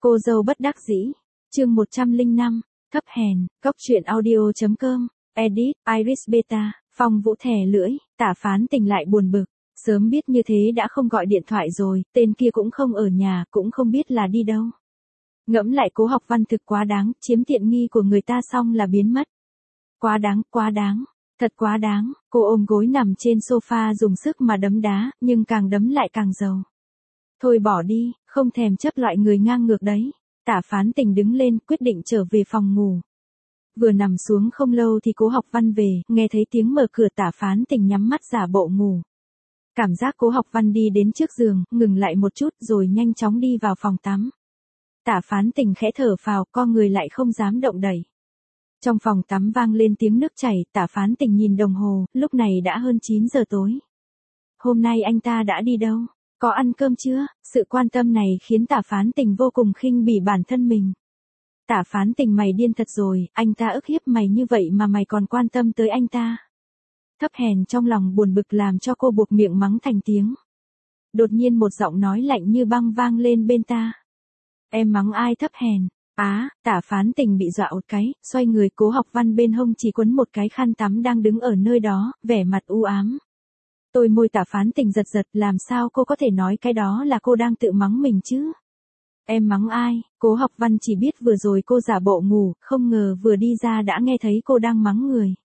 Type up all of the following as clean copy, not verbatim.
Cô dâu bất đắc dĩ. Chương 105, thấp hèn, góc truyện audio.com, edit, Iris Beta, Phong Vũ thè lưỡi, Tả Phán Tình lại buồn bực. Sớm biết như thế đã không gọi điện thoại rồi, tên kia cũng không ở nhà, cũng không biết là đi đâu. Ngẫm lại Cố Học Văn thực quá đáng, chiếm tiện nghi của người ta xong là biến mất. Quá đáng, thật quá đáng. Cô ôm gối nằm trên sofa dùng sức mà đấm đá, nhưng càng đấm lại càng giàu. Thôi bỏ đi, không thèm chấp loại người ngang ngược đấy. Tả Phán Tình đứng lên, quyết định trở về phòng ngủ. Vừa nằm xuống không lâu thì Cố Học Văn về, nghe thấy tiếng mở cửa. Tả Phán Tình nhắm mắt giả bộ ngủ. Cảm giác Cố Học Văn đi đến trước giường, ngừng lại một chút rồi nhanh chóng đi vào phòng tắm. Tả Phán Tình khẽ thở phào, co người lại không dám động đậy. Trong phòng tắm vang lên tiếng nước chảy. Tả Phán Tình nhìn đồng hồ, lúc này đã hơn 9 giờ tối. Hôm nay anh ta đã đi đâu? Có ăn cơm chưa? Sự quan tâm này khiến Tả Phán Tình vô cùng khinh bỉ bản thân mình. Tả Phán Tình, mày điên thật rồi, anh ta ức hiếp mày như vậy mà mày còn quan tâm tới anh ta. Thấp hèn trong lòng buồn bực làm cho cô buộc miệng mắng thành tiếng. Đột nhiên một giọng nói lạnh như băng vang lên bên ta. Em mắng ai thấp hèn? Tả Phán Tình bị dọa một cái, xoay người. Cố Học Văn bên hông chỉ quấn một cái khăn tắm đang đứng ở nơi đó, vẻ mặt u ám. Tôi môi Tả Phán Tình giật giật, làm sao cô có thể nói cái đó là cô đang tự mắng mình chứ? Em mắng ai? Cố Học Văn chỉ biết vừa rồi cô giả bộ ngủ, không ngờ vừa đi ra đã nghe thấy cô đang mắng người.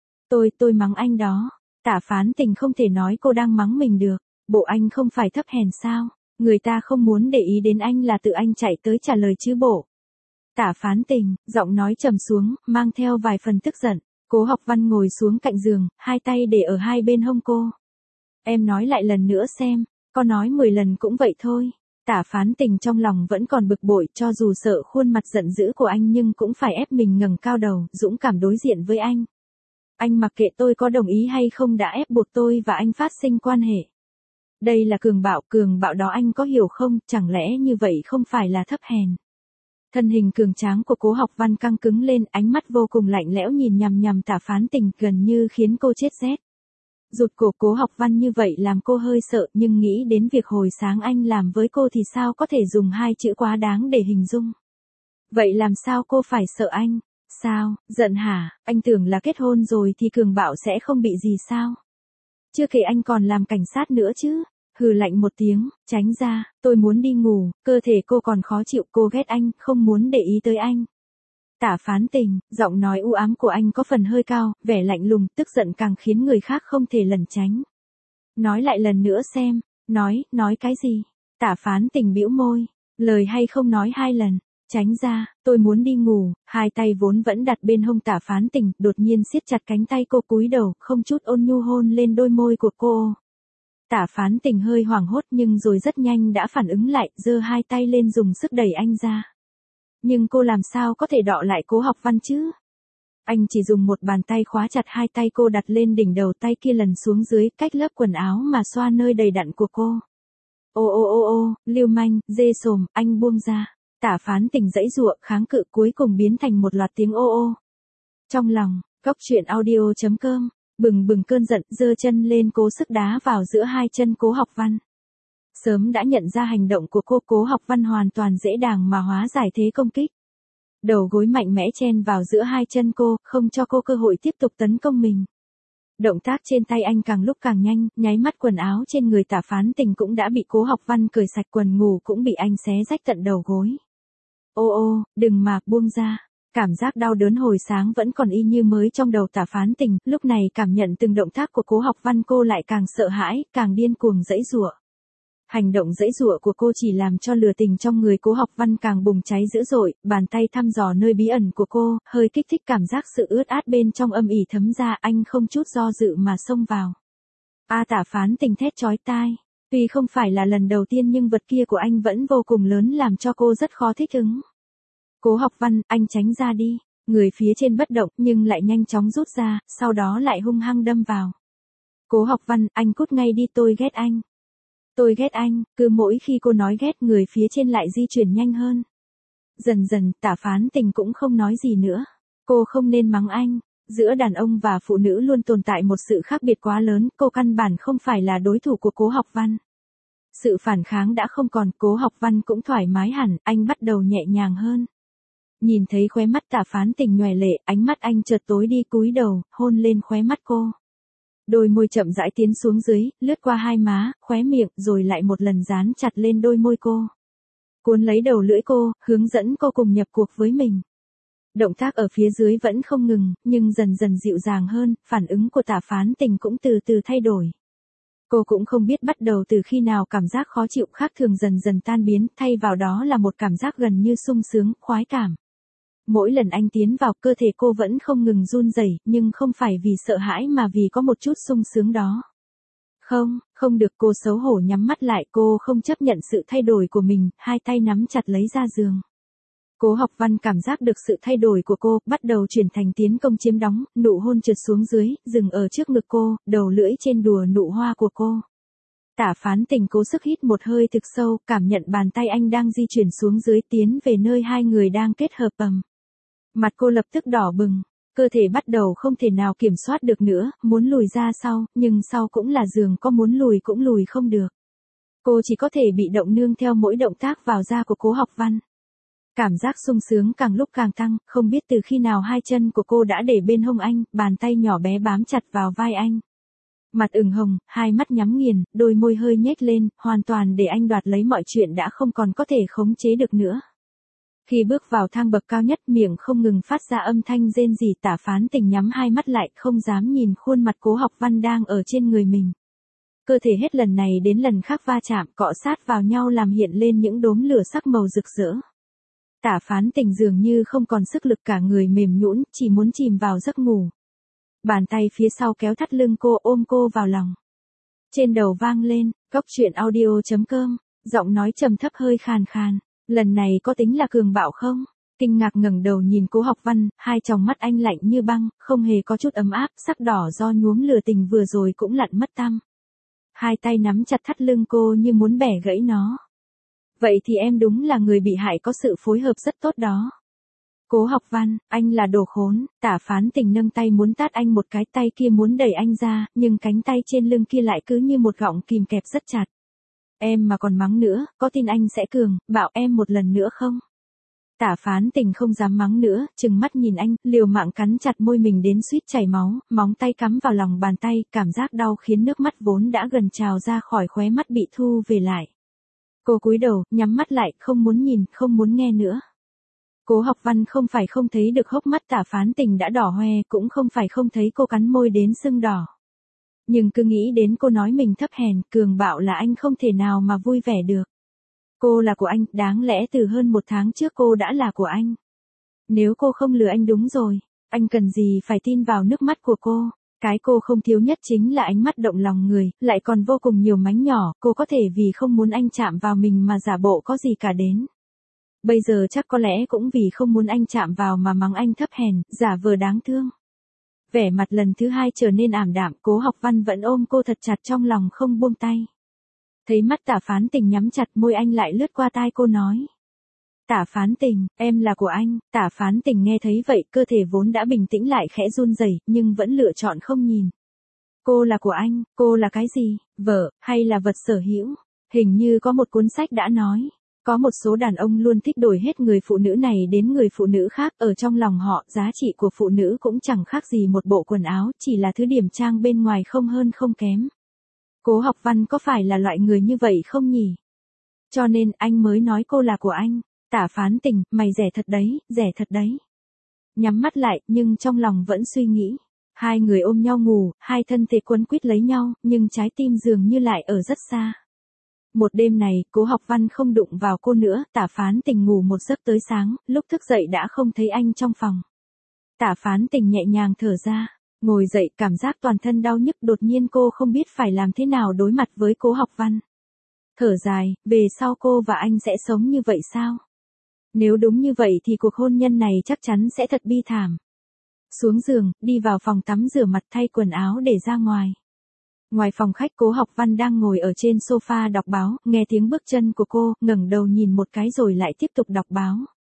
Tôi mắng anh đó. Tả Phán Tình không thể nói cô đang mắng mình được. Bộ anh không phải thấp hèn sao? Người ta không muốn để ý đến anh là tự anh chạy tới trả lời chứ bộ. Tả Phán Tình, giọng nói trầm xuống, mang theo vài phần tức giận. Cố Học Văn ngồi xuống cạnh giường, hai tay để ở hai bên hông cô. Em nói lại lần nữa xem, có nói 10 lần cũng vậy thôi. Tả Phán Tình trong lòng vẫn còn bực bội, cho dù sợ khuôn mặt giận dữ của anh nhưng cũng phải ép mình ngẩng cao đầu, dũng cảm đối diện với anh. Anh mặc kệ tôi có đồng ý hay không đã ép buộc tôi và anh phát sinh quan hệ. Đây là cường bạo đó anh có hiểu không, chẳng lẽ như vậy không phải là thấp hèn. Thân hình cường tráng của Cố Học Văn căng cứng lên, ánh mắt vô cùng lạnh lẽo nhìn nhằm Tả Phán Tình, gần như khiến cô chết rét. Rụt cổ Cố Học Văn như vậy làm cô hơi sợ, nhưng nghĩ đến việc hồi sáng anh làm với cô thì sao có thể dùng hai chữ quá đáng để hình dung. Vậy làm sao cô phải sợ anh? Sao, giận hả? Anh tưởng là kết hôn rồi thì cường bạo sẽ không bị gì sao? Chưa kể anh còn làm cảnh sát nữa chứ. Hừ lạnh một tiếng, tránh ra, tôi muốn đi ngủ. Cơ thể cô còn khó chịu, cô ghét anh, không muốn để ý tới anh. Tả Phán Tình, giọng nói u ám của anh có phần hơi cao, vẻ lạnh lùng, tức giận càng khiến người khác không thể lẩn tránh. Nói lại lần nữa xem. Nói cái gì? Tả Phán Tình bĩu môi. Lời hay không nói hai lần. Tránh ra, tôi muốn đi ngủ. Hai tay vốn vẫn đặt bên hông Tả Phán Tình, đột nhiên siết chặt cánh tay cô, cúi đầu, không chút ôn nhu hôn lên đôi môi của cô. Tả Phán Tình hơi hoảng hốt nhưng rồi rất nhanh đã phản ứng lại, giơ hai tay lên dùng sức đẩy anh ra. Nhưng cô làm sao có thể đọ lại Cố Học Văn chứ? Anh chỉ dùng một bàn tay khóa chặt hai tay cô, đặt lên đỉnh đầu, tay kia lần xuống dưới, cách lớp quần áo mà xoa nơi đầy đặn của cô. Ô, lưu manh, dê sồm, anh buông ra. Tả Phán Tình giãy giụa, kháng cự, cuối cùng biến thành một loạt tiếng ô. Trong lòng, góc truyện audio.com, bừng cơn giận, giơ chân lên cố sức đá vào giữa hai chân Cố Học Văn. Sớm đã nhận ra hành động của cô, Cố Học Văn hoàn toàn dễ dàng mà hóa giải thế công kích. Đầu gối mạnh mẽ chen vào giữa hai chân cô, không cho cô cơ hội tiếp tục tấn công mình. Động tác trên tay anh càng lúc càng nhanh, nháy mắt quần áo trên người Tả Phán Tình cũng đã bị Cố Học Văn cởi sạch, quần ngủ cũng bị anh xé rách tận đầu gối. Ô, đừng mà, buông ra. Cảm giác đau đớn hồi sáng vẫn còn y như mới trong đầu Tả Phán Tình, lúc này cảm nhận từng động tác của Cố Học Văn cô lại càng sợ hãi, càng điên cuồng giãy giụa. Hành động giãy giụa của cô chỉ làm cho lửa tình trong người Cố Học Văn càng bùng cháy dữ dội, bàn tay thăm dò nơi bí ẩn của cô, hơi kích thích cảm giác sự ướt át bên trong âm ỉ thấm ra, anh không chút do dự mà xông vào. Tả Phán Tình thét chói tai. Tuy không phải là lần đầu tiên nhưng vật kia của anh vẫn vô cùng lớn làm cho cô rất khó thích ứng. Cố Học Văn, anh tránh ra đi. Người phía trên bất động nhưng lại nhanh chóng rút ra, sau đó lại hung hăng đâm vào. Cố Học Văn, anh cút ngay đi, tôi ghét anh. Tôi ghét anh, cứ mỗi khi cô nói ghét người phía trên lại di chuyển nhanh hơn. Dần dần, Tả Phán Tình cũng không nói gì nữa. Cô không nên mắng anh. Giữa đàn ông và phụ nữ luôn tồn tại một sự khác biệt quá lớn, cô căn bản không phải là đối thủ của Cố Học Văn. Sự phản kháng đã không còn, Cố Học Văn cũng thoải mái hẳn, anh bắt đầu nhẹ nhàng hơn. Nhìn thấy khóe mắt Tạ Phán Tình nhòe lệ, ánh mắt anh chợt tối đi, cúi đầu, hôn lên khóe mắt cô. Đôi môi chậm rãi tiến xuống dưới, lướt qua hai má, khóe miệng, rồi lại một lần dán chặt lên đôi môi cô. Cuốn lấy đầu lưỡi cô, hướng dẫn cô cùng nhập cuộc với mình. Động tác ở phía dưới vẫn không ngừng, nhưng dần dần dịu dàng hơn, phản ứng của Tạ Phán Tình cũng từ từ thay đổi. Cô cũng không biết bắt đầu từ khi nào cảm giác khó chịu khác thường dần dần tan biến, thay vào đó là một cảm giác gần như sung sướng, khoái cảm. Mỗi lần anh tiến vào, cơ thể cô vẫn không ngừng run rẩy, nhưng không phải vì sợ hãi mà vì có một chút sung sướng đó. Không, không được, cô xấu hổ nhắm mắt lại, cô không chấp nhận sự thay đổi của mình, hai tay nắm chặt lấy ra giường. Cố Học Văn cảm giác được sự thay đổi của cô, bắt đầu chuyển thành tiến công chiếm đóng, nụ hôn trượt xuống dưới, dừng ở trước ngực cô, đầu lưỡi trên đùa nụ hoa của cô. Tạ Phán Tình cố sức hít một hơi thực sâu, cảm nhận bàn tay anh đang di chuyển xuống dưới, tiến về nơi hai người đang kết hợp ầm. Mặt cô lập tức đỏ bừng, cơ thể bắt đầu không thể nào kiểm soát được nữa, muốn lùi ra sau, nhưng sau cũng là giường, có muốn lùi cũng lùi không được. Cô chỉ có thể bị động nương theo mỗi động tác vào da của Cố Học Văn. Cảm giác sung sướng càng lúc càng tăng, không biết từ khi nào hai chân của cô đã để bên hông anh, bàn tay nhỏ bé bám chặt vào vai anh. Mặt ửng hồng, hai mắt nhắm nghiền, đôi môi hơi nhếch lên, hoàn toàn để anh đoạt lấy mọi chuyện đã không còn có thể khống chế được nữa. Khi bước vào thang bậc cao nhất, miệng không ngừng phát ra âm thanh rên rỉ, Tạ Phán Tình nhắm hai mắt lại, không dám nhìn khuôn mặt Cố Học Văn đang ở trên người mình. Cơ thể hết lần này đến lần khác va chạm, cọ sát vào nhau làm hiện lên những đốm lửa sắc màu rực rỡ. Tạ Phán Tình dường như không còn sức lực, cả người mềm nhũn, chỉ muốn chìm vào giấc ngủ. Bàn tay phía sau kéo thắt lưng cô, ôm cô vào lòng. Trên đầu vang lên, goctruyện audio.com, giọng nói trầm thấp hơi khàn khàn. Lần này có tính là cường bạo không? Kinh ngạc ngẩng đầu nhìn Cố Học Văn, hai tròng mắt anh lạnh như băng, không hề có chút ấm áp, sắc đỏ do nhuốm lửa tình vừa rồi cũng lặn mất tăm. Hai tay nắm chặt thắt lưng cô như muốn bẻ gãy nó. Vậy thì em đúng là người bị hại, có sự phối hợp rất tốt đó. Cố Học Văn, anh là đồ khốn. Tạ Phán Tình nâng tay muốn tát anh một cái, tay kia muốn đẩy anh ra, nhưng cánh tay trên lưng kia lại cứ như một gọng kìm kẹp rất chặt. Em mà còn mắng nữa, có tin anh sẽ cường bạo em một lần nữa không? Tạ Phán Tình không dám mắng nữa, trừng mắt nhìn anh, liều mạng cắn chặt môi mình đến suýt chảy máu, móng tay cắm vào lòng bàn tay, cảm giác đau khiến nước mắt vốn đã gần trào ra khỏi khóe mắt bị thu về lại. Cô cúi đầu, nhắm mắt lại, không muốn nhìn, không muốn nghe nữa. Cố Học Văn không phải không thấy được hốc mắt Tạ Phán Tình đã đỏ hoe, cũng không phải không thấy cô cắn môi đến sưng đỏ. Nhưng cứ nghĩ đến cô nói mình thấp hèn, cường bạo là anh không thể nào mà vui vẻ được. Cô là của anh, đáng lẽ từ hơn một tháng trước cô đã là của anh. Nếu cô không lừa anh đúng rồi, anh cần gì phải tin vào nước mắt của cô. Cái cô không thiếu nhất chính là ánh mắt động lòng người, lại còn vô cùng nhiều mánh nhỏ, cô có thể vì không muốn anh chạm vào mình mà giả bộ có gì cả đến. Bây giờ chắc có lẽ cũng vì không muốn anh chạm vào mà mắng anh thấp hèn, giả vờ đáng thương. Vẻ mặt lần thứ hai trở nên ảm đạm, Cố Học Văn vẫn ôm cô thật chặt trong lòng không buông tay. Thấy mắt Tạ Phán Tình nhắm chặt, môi anh lại lướt qua tai cô nói. Tạ Phán Tình, em là của anh. Tạ Phán Tình nghe thấy vậy, cơ thể vốn đã bình tĩnh lại khẽ run rẩy, nhưng vẫn lựa chọn không nhìn. Cô là của anh, cô là cái gì? Vợ, hay là vật sở hữu? Hình như có một cuốn sách đã nói. Có một số đàn ông luôn thích đổi hết người phụ nữ này đến người phụ nữ khác, ở trong lòng họ, giá trị của phụ nữ cũng chẳng khác gì một bộ quần áo, chỉ là thứ điểm trang bên ngoài không hơn không kém. Cố Học Văn có phải là loại người như vậy không nhỉ? Cho nên anh mới nói cô là của anh. Tạ Phán Tình, mày rẻ thật đấy, rẻ thật đấy. Nhắm mắt lại, nhưng trong lòng vẫn suy nghĩ. Hai người ôm nhau ngủ, hai thân thể quấn quýt lấy nhau, nhưng trái tim dường như lại ở rất xa. Một đêm này, Cố Học Văn không đụng vào cô nữa, Tạ Phán Tình ngủ một giấc tới sáng, lúc thức dậy đã không thấy anh trong phòng. Tạ Phán Tình nhẹ nhàng thở ra, ngồi dậy, cảm giác toàn thân đau nhức, đột nhiên cô không biết phải làm thế nào đối mặt với Cố Học Văn. Thở dài, về sau cô và anh sẽ sống như vậy sao? Nếu đúng như vậy thì cuộc hôn nhân này chắc chắn sẽ thật bi thảm. Xuống giường, đi vào phòng tắm rửa mặt, thay quần áo để ra ngoài. Ngoài phòng khách, Cố Học Văn đang ngồi ở trên sofa đọc báo, nghe tiếng bước chân của cô, ngẩng đầu nhìn một cái rồi lại tiếp tục đọc báo.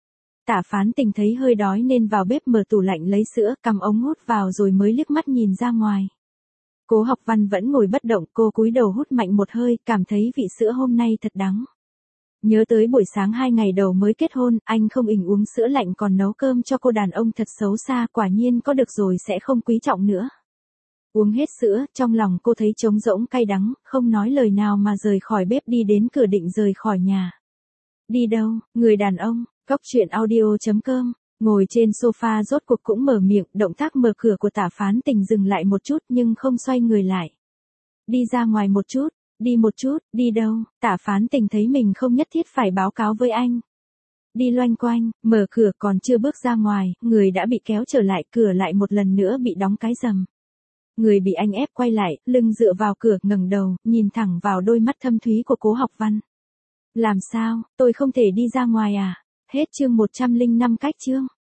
Tạ Phán Tình thấy hơi đói nên vào bếp mở tủ lạnh lấy sữa, cầm ống hút vào rồi mới liếc mắt nhìn ra ngoài. Cố Học Văn vẫn ngồi bất động, cô cúi đầu hút mạnh một hơi, cảm thấy vị sữa hôm nay thật đắng. Nhớ tới buổi sáng 2 ngày đầu mới kết hôn, anh không ình uống sữa lạnh còn nấu cơm cho cô, đàn ông thật xấu xa, quả nhiên có được rồi sẽ không quý trọng nữa. Uống hết sữa, trong lòng cô thấy trống rỗng cay đắng, không nói lời nào mà rời khỏi bếp đi đến cửa định rời khỏi nhà. Đi đâu, người đàn ông, Cóc Truyện Audio.com. Ngồi trên sofa rốt cuộc cũng mở miệng, động tác mở cửa của Tả Phán Tình dừng lại một chút nhưng không xoay người lại. Đi ra ngoài một chút, đi một chút, đi đâu, Tả Phán Tình thấy mình không nhất thiết phải báo cáo với anh. Đi loanh quanh, mở cửa còn chưa bước ra ngoài, người đã bị kéo trở lại, cửa lại một lần nữa bị đóng cái rầm. Người bị anh ép quay lại, lưng dựa vào cửa, ngẩng đầu, nhìn thẳng vào đôi mắt thâm thúy của Cố Học Văn. Làm sao, tôi không thể đi ra ngoài à? Hết chương 105 cách chương.